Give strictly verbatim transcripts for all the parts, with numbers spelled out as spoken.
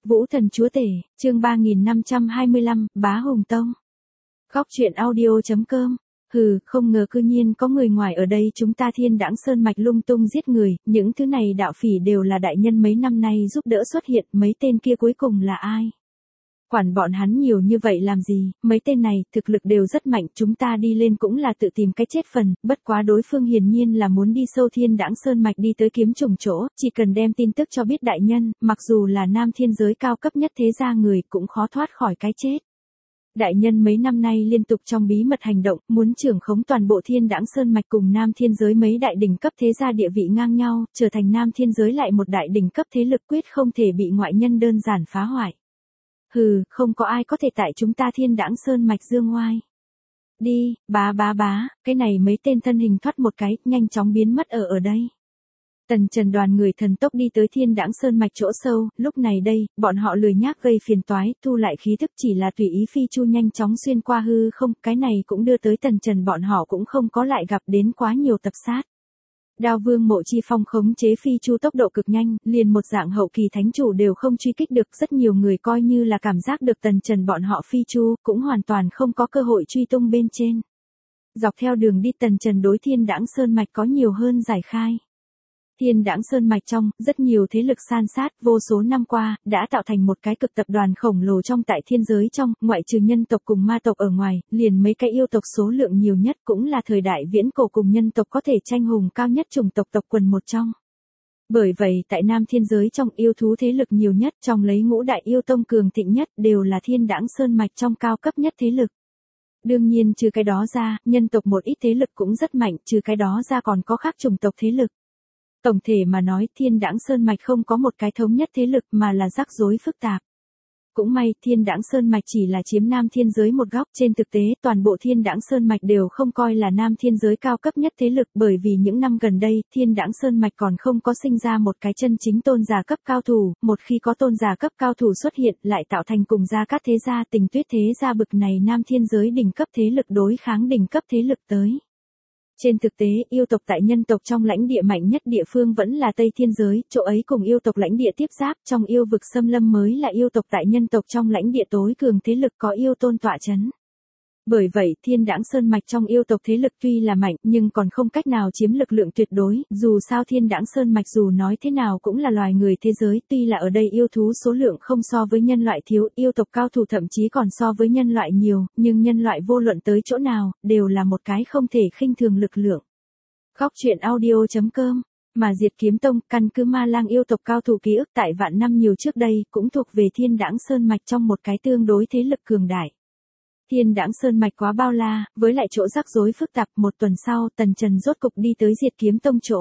Vũ Thần Chúa Tể, chương ba nghìn năm trăm hai mươi lăm, Bá Hùng Tông. Góc truyện audio chấm com. Hừ, không ngờ cư nhiên có người ngoài ở đây, chúng ta Thiên Đãng Sơn mạch lung tung giết người, những thứ này đạo phỉ đều là đại nhân mấy năm nay giúp đỡ xuất hiện, mấy tên kia cuối cùng là ai? Quản bọn hắn nhiều như vậy làm gì, mấy tên này, thực lực đều rất mạnh, chúng ta đi lên cũng là tự tìm cái chết phần, bất quá đối phương hiển nhiên là muốn đi sâu Thiên Đãng Sơn mạch đi tới kiếm trùng chỗ, chỉ cần đem tin tức cho biết đại nhân, mặc dù là nam thiên giới cao cấp nhất thế gia người cũng khó thoát khỏi cái chết. Đại nhân mấy năm nay liên tục trong bí mật hành động, muốn trưởng khống toàn bộ Thiên Đãng Sơn mạch cùng nam thiên giới mấy đại đỉnh cấp thế gia địa vị ngang nhau, trở thành nam thiên giới lại một đại đỉnh cấp thế lực quyết không thể bị ngoại nhân đơn giản phá hoại. Hừ, không có ai có thể tại chúng ta Thiên Đãng Sơn mạch dương ngoai. Đi, bá bá bá, cái này mấy tên thân hình thoát một cái, nhanh chóng biến mất ở ở đây. Tần Trần đoàn người thần tốc đi tới Thiên Đãng Sơn mạch chỗ sâu, lúc này đây, bọn họ lười nhác gây phiền toái, thu lại khí thức chỉ là tùy ý phi chu nhanh chóng xuyên qua hư không, cái này cũng đưa tới Tần Trần bọn họ cũng không có lại gặp đến quá nhiều tập sát. Đao Vương Mộ Chi Phong khống chế phi chu tốc độ cực nhanh, liền một dạng hậu kỳ thánh chủ đều không truy kích được, rất nhiều người coi như là cảm giác được Tần Trần bọn họ phi chu, cũng hoàn toàn không có cơ hội truy tung bên trên. Dọc theo đường đi Tần Trần đối Thiên Đãng Sơn mạch có nhiều hơn giải khai. Thiên Đãng Sơn mạch trong, rất nhiều thế lực san sát, vô số năm qua, đã tạo thành một cái cực tập đoàn khổng lồ trong tại thiên giới trong, ngoại trừ nhân tộc cùng ma tộc ở ngoài, liền mấy cái yêu tộc số lượng nhiều nhất cũng là thời đại viễn cổ cùng nhân tộc có thể tranh hùng cao nhất chủng tộc tộc quần một trong. Bởi vậy, tại nam thiên giới trong yêu thú thế lực nhiều nhất trong lấy ngũ đại yêu tông cường thịnh nhất đều là Thiên Đãng Sơn mạch trong cao cấp nhất thế lực. Đương nhiên trừ cái đó ra, nhân tộc một ít thế lực cũng rất mạnh, trừ cái đó ra còn có khác chủng tộc thế lực. Tổng thể mà nói Thiên Đãng Sơn mạch không có một cái thống nhất thế lực mà là rắc rối phức tạp. Cũng may Thiên Đãng Sơn mạch chỉ là chiếm nam thiên giới một góc, trên thực tế toàn bộ Thiên Đãng Sơn mạch đều không coi là nam thiên giới cao cấp nhất thế lực, bởi vì những năm gần đây Thiên Đãng Sơn mạch còn không có sinh ra một cái chân chính tôn giả cấp cao thủ, một khi có tôn giả cấp cao thủ xuất hiện lại tạo thành cùng gia các thế gia Tình Tuyết thế gia bực này nam thiên giới đỉnh cấp thế lực đối kháng đỉnh cấp thế lực tới. Trên thực tế, yêu tộc tại nhân tộc trong lãnh địa mạnh nhất địa phương vẫn là Tây Thiên Giới, chỗ ấy cùng yêu tộc lãnh địa tiếp giáp, trong yêu vực xâm lâm mới là yêu tộc tại nhân tộc trong lãnh địa tối cường thế lực có yêu tôn tọa chấn. Bởi vậy, Thiên Đãng Sơn mạch trong yêu tộc thế lực tuy là mạnh, nhưng còn không cách nào chiếm lực lượng tuyệt đối, dù sao Thiên Đãng Sơn mạch dù nói thế nào cũng là loài người thế giới, tuy là ở đây yêu thú số lượng không so với nhân loại thiếu, yêu tộc cao thủ thậm chí còn so với nhân loại nhiều, nhưng nhân loại vô luận tới chỗ nào, đều là một cái không thể khinh thường lực lượng. Góc truyện audio chấm com. Mà Diệt Kiếm Tông, căn cứ Ma Lang yêu tộc cao thủ ký ức tại vạn năm nhiều trước đây, cũng thuộc về Thiên Đãng Sơn mạch trong một cái tương đối thế lực cường đại. Thiên Đãng Sơn mạch quá bao la, với lại chỗ rắc rối phức tạp, một tuần sau, Tần Trần rốt cục đi tới Diệt Kiếm Tông chỗ.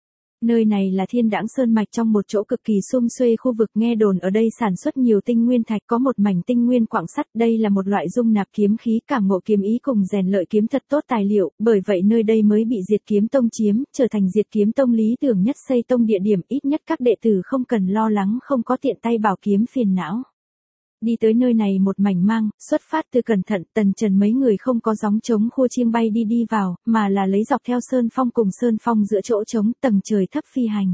Nơi này là Thiên Đãng Sơn mạch trong một chỗ cực kỳ sum xuê khu vực, nghe đồn ở đây sản xuất nhiều tinh nguyên thạch, có một mảnh tinh nguyên quặng sắt, đây là một loại dung nạp kiếm khí, cảm ngộ kiếm ý cùng rèn lợi kiếm thật tốt tài liệu, bởi vậy nơi đây mới bị Diệt Kiếm Tông chiếm, trở thành Diệt Kiếm Tông lý tưởng nhất xây tông địa điểm, ít nhất các đệ tử không cần lo lắng không có tiện tay bảo kiếm phiền não. Đi tới nơi này một mảnh mang, xuất phát từ cẩn thận, Tần Trần mấy người không có gióng trống khua chiêng bay đi đi vào, mà là lấy dọc theo sơn phong cùng sơn phong giữa chỗ trống, tầng trời thấp phi hành.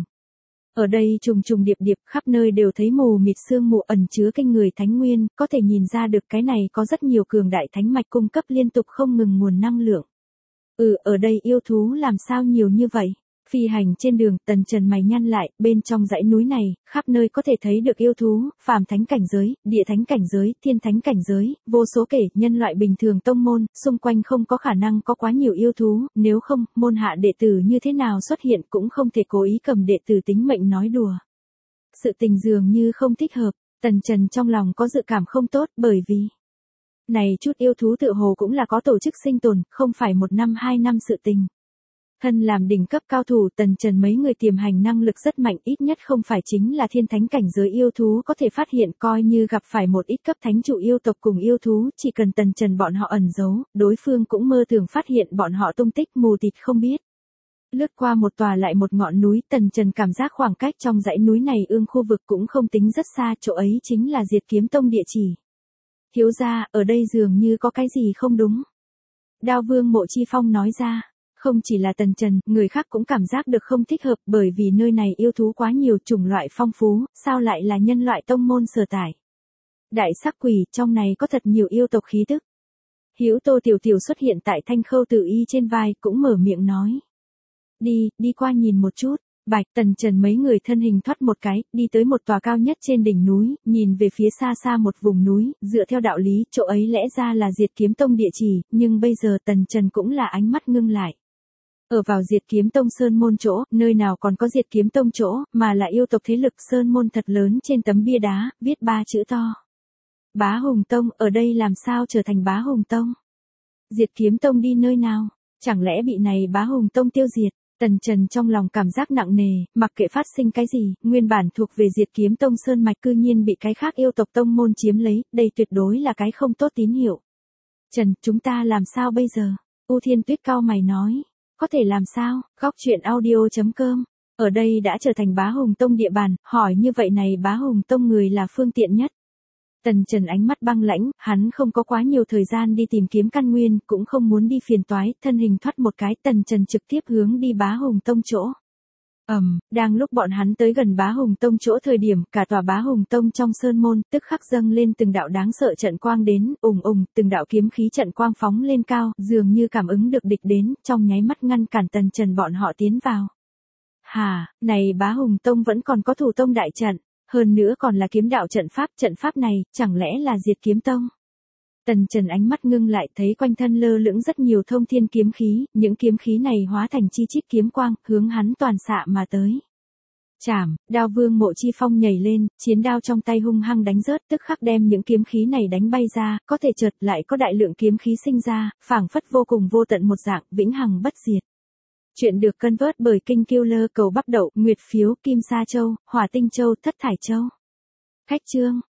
Ở đây trùng trùng điệp điệp, khắp nơi đều thấy mù mịt sương mù ẩn chứa kinh người thánh nguyên, có thể nhìn ra được cái này có rất nhiều cường đại thánh mạch cung cấp liên tục không ngừng nguồn năng lượng. Ừ, ở đây yêu thú làm sao nhiều như vậy? Phi hành trên đường, Tần Trần mày nhăn lại, bên trong dãy núi này, khắp nơi có thể thấy được yêu thú, phàm thánh cảnh giới, địa thánh cảnh giới, thiên thánh cảnh giới, vô số kể, nhân loại bình thường tông môn, xung quanh không có khả năng có quá nhiều yêu thú, nếu không, môn hạ đệ tử như thế nào xuất hiện cũng không thể cố ý cầm đệ tử tính mệnh nói đùa. Sự tình dường như không thích hợp, Tần Trần trong lòng có dự cảm không tốt, bởi vì này chút yêu thú tựa hồ cũng là có tổ chức sinh tồn, không phải một năm hai năm sự tình. Thân làm đỉnh cấp cao thủ, Tần Trần mấy người tiềm hành năng lực rất mạnh, ít nhất không phải chính là thiên thánh cảnh giới yêu thú có thể phát hiện, coi như gặp phải một ít cấp thánh trụ yêu tộc cùng yêu thú, chỉ cần Tần Trần bọn họ ẩn giấu, đối phương cũng mơ tưởng phát hiện bọn họ tung tích, mù tịt không biết. Lướt qua một tòa lại một ngọn núi, Tần Trần cảm giác khoảng cách trong dãy núi này ương khu vực cũng không tính rất xa, chỗ ấy chính là Diệt Kiếm Tông địa chỉ. Thiếu gia, ở đây dường như có cái gì không đúng. Đao Vương Mộ Chi Phong nói ra. Không chỉ là Tần Trần, người khác cũng cảm giác được không thích hợp bởi vì nơi này yêu thú quá nhiều, chủng loại phong phú, sao lại là nhân loại tông môn sở tại. Đại sắc quỷ, trong này có thật nhiều yêu tộc khí tức. Hữu Tô Tiểu Tiểu xuất hiện tại thanh khâu tử y trên vai, cũng mở miệng nói. Đi, đi qua nhìn một chút. Bạch Tần Trần mấy người thân hình thoát một cái, đi tới một tòa cao nhất trên đỉnh núi, nhìn về phía xa xa một vùng núi, dựa theo đạo lý, chỗ ấy lẽ ra là Diệt Kiếm Tông địa chỉ, nhưng bây giờ Tần Trần cũng là ánh mắt ngưng lại. Ở vào Diệt Kiếm Tông Sơn Môn chỗ, nơi nào còn có Diệt Kiếm Tông chỗ, mà là yêu tộc thế lực Sơn Môn thật lớn trên tấm bia đá, viết ba chữ to. Bá Hùng Tông, ở đây làm sao trở thành Bá Hùng Tông? Diệt Kiếm Tông đi nơi nào? Chẳng lẽ bị này Bá Hùng Tông tiêu diệt? Tần Trần trong lòng cảm giác nặng nề, mặc kệ phát sinh cái gì, nguyên bản thuộc về Diệt Kiếm Tông Sơn Mạch cư nhiên bị cái khác yêu tộc tông môn chiếm lấy, đây tuyệt đối là cái không tốt tín hiệu. Trần, chúng ta làm sao bây giờ? U Thiên Tuyết cau mày nói. Có thể làm sao? Góc truyện audio chấm com. Ở đây đã trở thành Bá Hùng Tông địa bàn, hỏi như vậy này Bá Hùng Tông người là phương tiện nhất. Tần Trần ánh mắt băng lãnh, hắn không có quá nhiều thời gian đi tìm kiếm căn nguyên, cũng không muốn đi phiền toái, thân hình thoát một cái, Tần Trần trực tiếp hướng đi Bá Hùng Tông chỗ. Ầm, um, đang lúc bọn hắn tới gần Bá Hùng Tông chỗ thời điểm, cả tòa Bá Hùng Tông trong sơn môn, tức khắc dâng lên từng đạo đáng sợ trận quang đến, ùng ùng, từng đạo kiếm khí trận quang phóng lên cao, dường như cảm ứng được địch đến, trong nháy mắt ngăn cản Tần Trần bọn họ tiến vào. Hà, này Bá Hùng Tông vẫn còn có thủ tông đại trận. Hơn nữa còn là kiếm đạo trận pháp, trận pháp này, chẳng lẽ là Diệt Kiếm Tông? Tần Trần ánh mắt ngưng lại, thấy quanh thân lơ lửng rất nhiều thông thiên kiếm khí, những kiếm khí này hóa thành chi chít kiếm quang, hướng hắn toàn xạ mà tới. Chảm, Đao Vương Mộ Chi Phong nhảy lên, chiến đao trong tay hung hăng đánh rớt, tức khắc đem những kiếm khí này đánh bay ra, có thể chợt lại có đại lượng kiếm khí sinh ra, phảng phất vô cùng vô tận một dạng, vĩnh hằng bất diệt. Chuyện được cân vớt bởi Kinh Killer Cầu Bắp Đậu, Nguyệt Phiếu, Kim Sa Châu, Hỏa Tinh Châu, Thất Thải Châu. Khách chương